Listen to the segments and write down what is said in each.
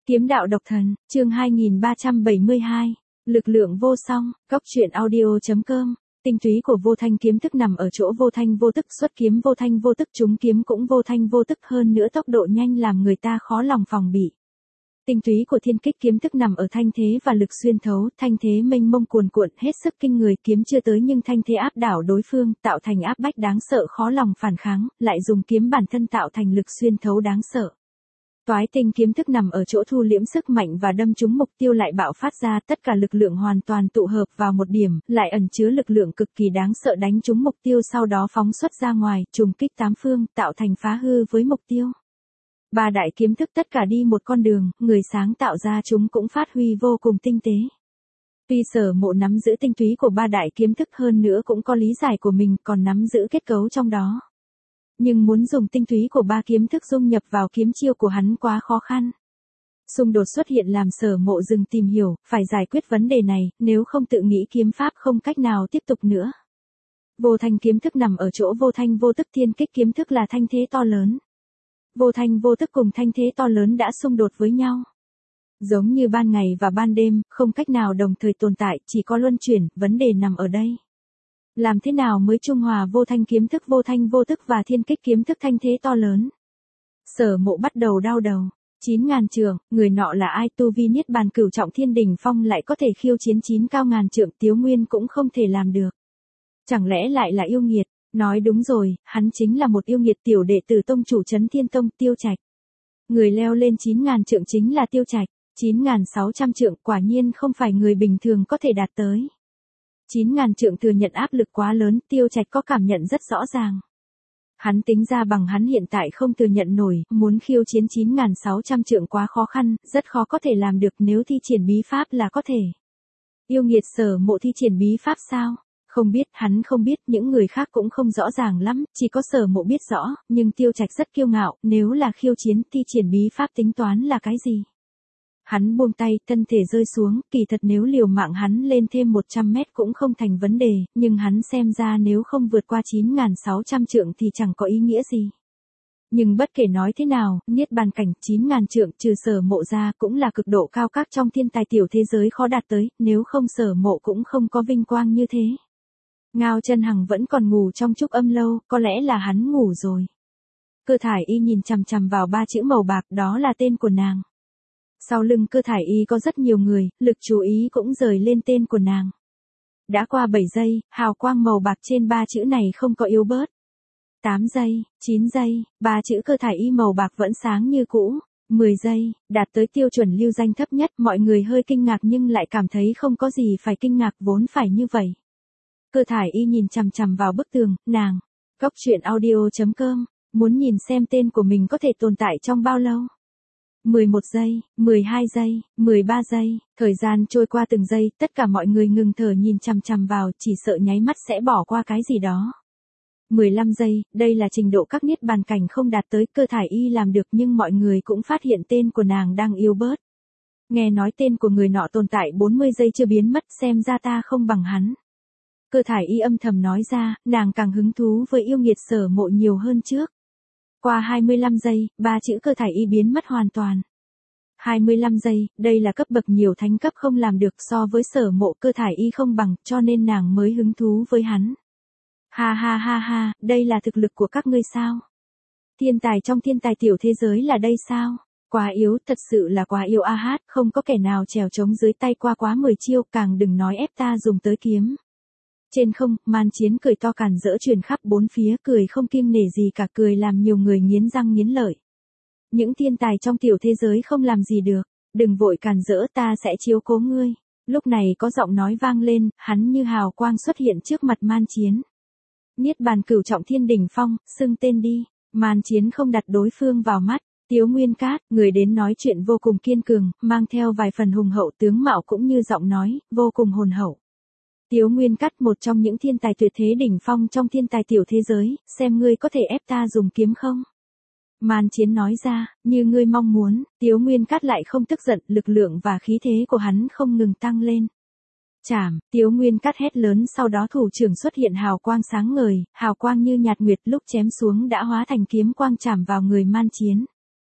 Kiếm đạo độc thần, chương 2372, lực lượng vô song, góc truyện audio.com. Tinh túy của vô thanh kiếm thức nằm ở chỗ vô thanh vô tức, xuất kiếm vô thanh vô tức, trúng kiếm cũng vô thanh vô tức, hơn nữa tốc độ nhanh làm người ta khó lòng phòng bị. Tinh túy của thiên kích kiếm thức nằm ở thanh thế và lực xuyên thấu, thanh thế mênh mông cuồn cuộn hết sức kinh người, kiếm chưa tới nhưng thanh thế áp đảo đối phương, tạo thành áp bách đáng sợ khó lòng phản kháng, lại dùng kiếm bản thân tạo thành lực xuyên thấu đáng sợ. Toái tinh kiếm thức nằm ở chỗ thu liễm sức mạnh và đâm trúng mục tiêu lại bạo phát ra, tất cả lực lượng hoàn toàn tụ hợp vào một điểm, lại ẩn chứa lực lượng cực kỳ đáng sợ đánh trúng mục tiêu sau đó phóng xuất ra ngoài, trùng kích tám phương, tạo thành phá hư với mục tiêu. Ba đại kiếm thức tất cả đi một con đường, người sáng tạo ra chúng cũng phát huy vô cùng tinh tế. Tuy Sở Mộ nắm giữ tinh túy của ba đại kiếm thức hơn nữa cũng có lý giải của mình, còn nắm giữ kết cấu trong đó. Nhưng muốn dùng tinh túy của ba kiếm thức dung nhập vào kiếm chiêu của hắn quá khó khăn. Xung đột xuất hiện làm Sở Mộ dừng tìm hiểu, phải giải quyết vấn đề này, nếu không tự nghĩ kiếm pháp không cách nào tiếp tục nữa. Vô thanh kiếm thức nằm ở chỗ vô thanh vô tức, thiên kích kiếm thức là thanh thế to lớn. Vô thanh vô tức cùng thanh thế to lớn đã xung đột với nhau. Giống như ban ngày và ban đêm, không cách nào đồng thời tồn tại, chỉ có luân chuyển, vấn đề nằm ở đây. Làm thế nào mới trung hòa vô thanh kiếm thức vô thanh vô tức và thiên kích kiếm thức thanh thế to lớn? Sở Mộ bắt đầu đau đầu. 9.000 trượng, người nọ là ai? Tu vi niết bàn cửu trọng thiên đỉnh phong lại có thể khiêu chiến 9 cao ngàn trượng, Tiếu Nguyên cũng không thể làm được. Chẳng lẽ lại là yêu nghiệt? Nói đúng rồi, hắn chính là một yêu nghiệt, tiểu đệ tử tông chủ Trấn Thiên Tông, Tiêu Trạch. Người leo lên 9.000 trượng chính là Tiêu Trạch, 9.600 trượng quả nhiên không phải người bình thường có thể đạt tới. 9.000 trượng thừa nhận áp lực quá lớn, Tiêu Trạch có cảm nhận rất rõ ràng. Hắn tính ra bằng hắn hiện tại không thừa nhận nổi, muốn khiêu chiến 9.600 trượng quá khó khăn, rất khó có thể làm được, nếu thi triển bí pháp là có thể. Yêu nghiệt Sở Mộ thi triển bí pháp sao? Không biết, hắn không biết, những người khác cũng không rõ ràng lắm, chỉ có Sở Mộ biết rõ, nhưng Tiêu Trạch rất kiêu ngạo, nếu là khiêu chiến, thi triển bí pháp tính toán là cái gì? Hắn buông tay, thân thể rơi xuống, kỳ thật nếu liều mạng hắn lên thêm 100 mét cũng không thành vấn đề, nhưng hắn xem ra nếu không vượt qua 9.600 trượng thì chẳng có ý nghĩa gì. Nhưng bất kể nói thế nào, niết bàn cảnh 9.000 trượng trừ Sở Mộ ra cũng là cực độ cao các trong thiên tài tiểu thế giới khó đạt tới, nếu không Sở Mộ cũng không có vinh quang như thế. Ngao Chân Hằng vẫn còn ngủ trong trúc âm lâu, có lẽ là hắn ngủ rồi. Cơ Thải Y nhìn chằm chằm vào ba chữ màu bạc, đó là tên của nàng. Sau lưng Cơ Thải Y có rất nhiều người, lực chú ý cũng rời lên tên của nàng. Đã qua 7 giây, hào quang màu bạc trên ba chữ này không có yếu bớt. 8 giây, 9 giây, ba chữ Cơ Thải Y màu bạc vẫn sáng như cũ. 10 giây, đạt tới tiêu chuẩn lưu danh thấp nhất, mọi người hơi kinh ngạc nhưng lại cảm thấy không có gì phải kinh ngạc, vốn phải như vậy. Cơ Thải Y nhìn chằm chằm vào bức tường, nàng. Góc truyện audio.com, muốn nhìn xem tên của mình có thể tồn tại trong bao lâu. 11 giây, 12 giây, 13 giây, thời gian trôi qua từng giây, tất cả mọi người ngừng thở nhìn chằm chằm vào, chỉ sợ nháy mắt sẽ bỏ qua cái gì đó. 15 giây, đây là trình độ các niết bàn cảnh không đạt tới, Cơ Thải Y làm được nhưng mọi người cũng phát hiện tên của nàng đang yếu bớt. Nghe nói tên của người nọ tồn tại 40 giây chưa biến mất, xem ra ta không bằng hắn. Cơ Thải Y âm thầm nói ra, nàng càng hứng thú với yêu nghiệt Sở Mộ nhiều hơn trước. Qua 25 giây, ba chữ Cơ Thải Y biến mất hoàn toàn. 25 giây, đây là cấp bậc nhiều thánh cấp không làm được, so với Sở Mộ Cơ Thải Y không bằng, cho nên nàng mới hứng thú với hắn. Ha ha ha ha, đây là thực lực của các ngươi sao? Thiên tài trong thiên tài tiểu thế giới là đây sao? Quá yếu, thật sự là quá yếu a hát, không có kẻ nào trèo trống dưới tay qua quá 10 chiêu, càng đừng nói ép ta dùng tới kiếm. Trên không, Man Chiến cười to càn rỡ truyền khắp bốn phía, cười không kiêng nể gì cả, cười làm nhiều người nghiến răng nghiến lợi. Những thiên tài trong tiểu thế giới không làm gì được, đừng vội càn rỡ, ta sẽ chiếu cố ngươi. Lúc này có giọng nói vang lên, hắn như hào quang xuất hiện trước mặt Man Chiến. Niết bàn cửu trọng thiên đỉnh phong, xưng tên đi. Man Chiến không đặt đối phương vào mắt. Tiếu Nguyên Cát, người đến nói chuyện vô cùng kiên cường, mang theo vài phần hùng hậu, tướng mạo cũng như giọng nói, vô cùng hồn hậu. Tiếu Nguyên Cát, một trong những thiên tài tuyệt thế đỉnh phong trong thiên tài tiểu thế giới, xem ngươi có thể ép ta dùng kiếm không? Man Chiến nói ra, như ngươi mong muốn. Tiếu Nguyên Cát lại không tức giận, lực lượng và khí thế của hắn không ngừng tăng lên. Chảm, Tiếu Nguyên Cát hét lớn, sau đó thủ trưởng xuất hiện hào quang sáng ngời, hào quang như nhạt nguyệt, lúc chém xuống đã hóa thành kiếm quang chảm vào người Man Chiến.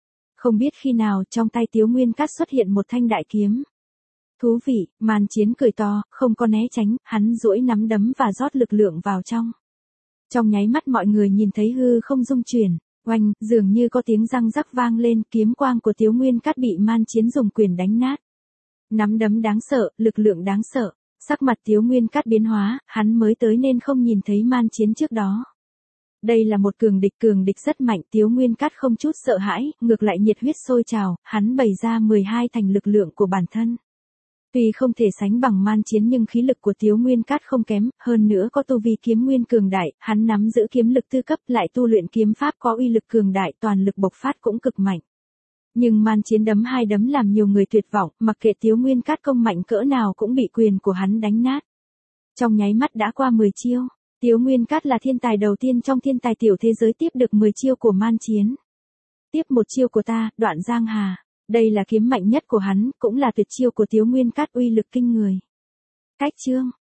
Không biết khi nào trong tay Tiếu Nguyên Cát xuất hiện một thanh đại kiếm. Thú vị, Man Chiến cười to, không có né tránh, hắn duỗi nắm đấm và rót lực lượng vào trong. Trong nháy mắt mọi người nhìn thấy hư không rung chuyển, oanh, dường như có tiếng răng rắc vang lên, kiếm quang của Tiếu Nguyên Cát bị Man Chiến dùng quyền đánh nát. Nắm đấm đáng sợ, lực lượng đáng sợ, sắc mặt Tiếu Nguyên Cát biến hóa, hắn mới tới nên không nhìn thấy Man Chiến trước đó. Đây là một cường địch rất mạnh, Tiếu Nguyên Cát không chút sợ hãi, ngược lại nhiệt huyết sôi trào, hắn bày ra 12 thành lực lượng của bản thân. Tuy không thể sánh bằng Man Chiến nhưng khí lực của Tiếu Nguyên Cát không kém, hơn nữa có tu vi kiếm nguyên cường đại, hắn nắm giữ kiếm lực tư cấp lại tu luyện kiếm pháp có uy lực cường đại, toàn lực bộc phát cũng cực mạnh. Nhưng Man Chiến đấm hai đấm làm nhiều người tuyệt vọng, mặc kệ Tiếu Nguyên Cát công mạnh cỡ nào cũng bị quyền của hắn đánh nát. Trong nháy mắt đã qua 10 chiêu, Tiếu Nguyên Cát là thiên tài đầu tiên trong thiên tài tiểu thế giới tiếp được 10 chiêu của Man Chiến. Tiếp một chiêu của ta, Đoạn Giang Hà. Đây là kiếm mạnh nhất của hắn, cũng là tuyệt chiêu của Tiếu Nguyên Cát uy lực kinh người. Cách chương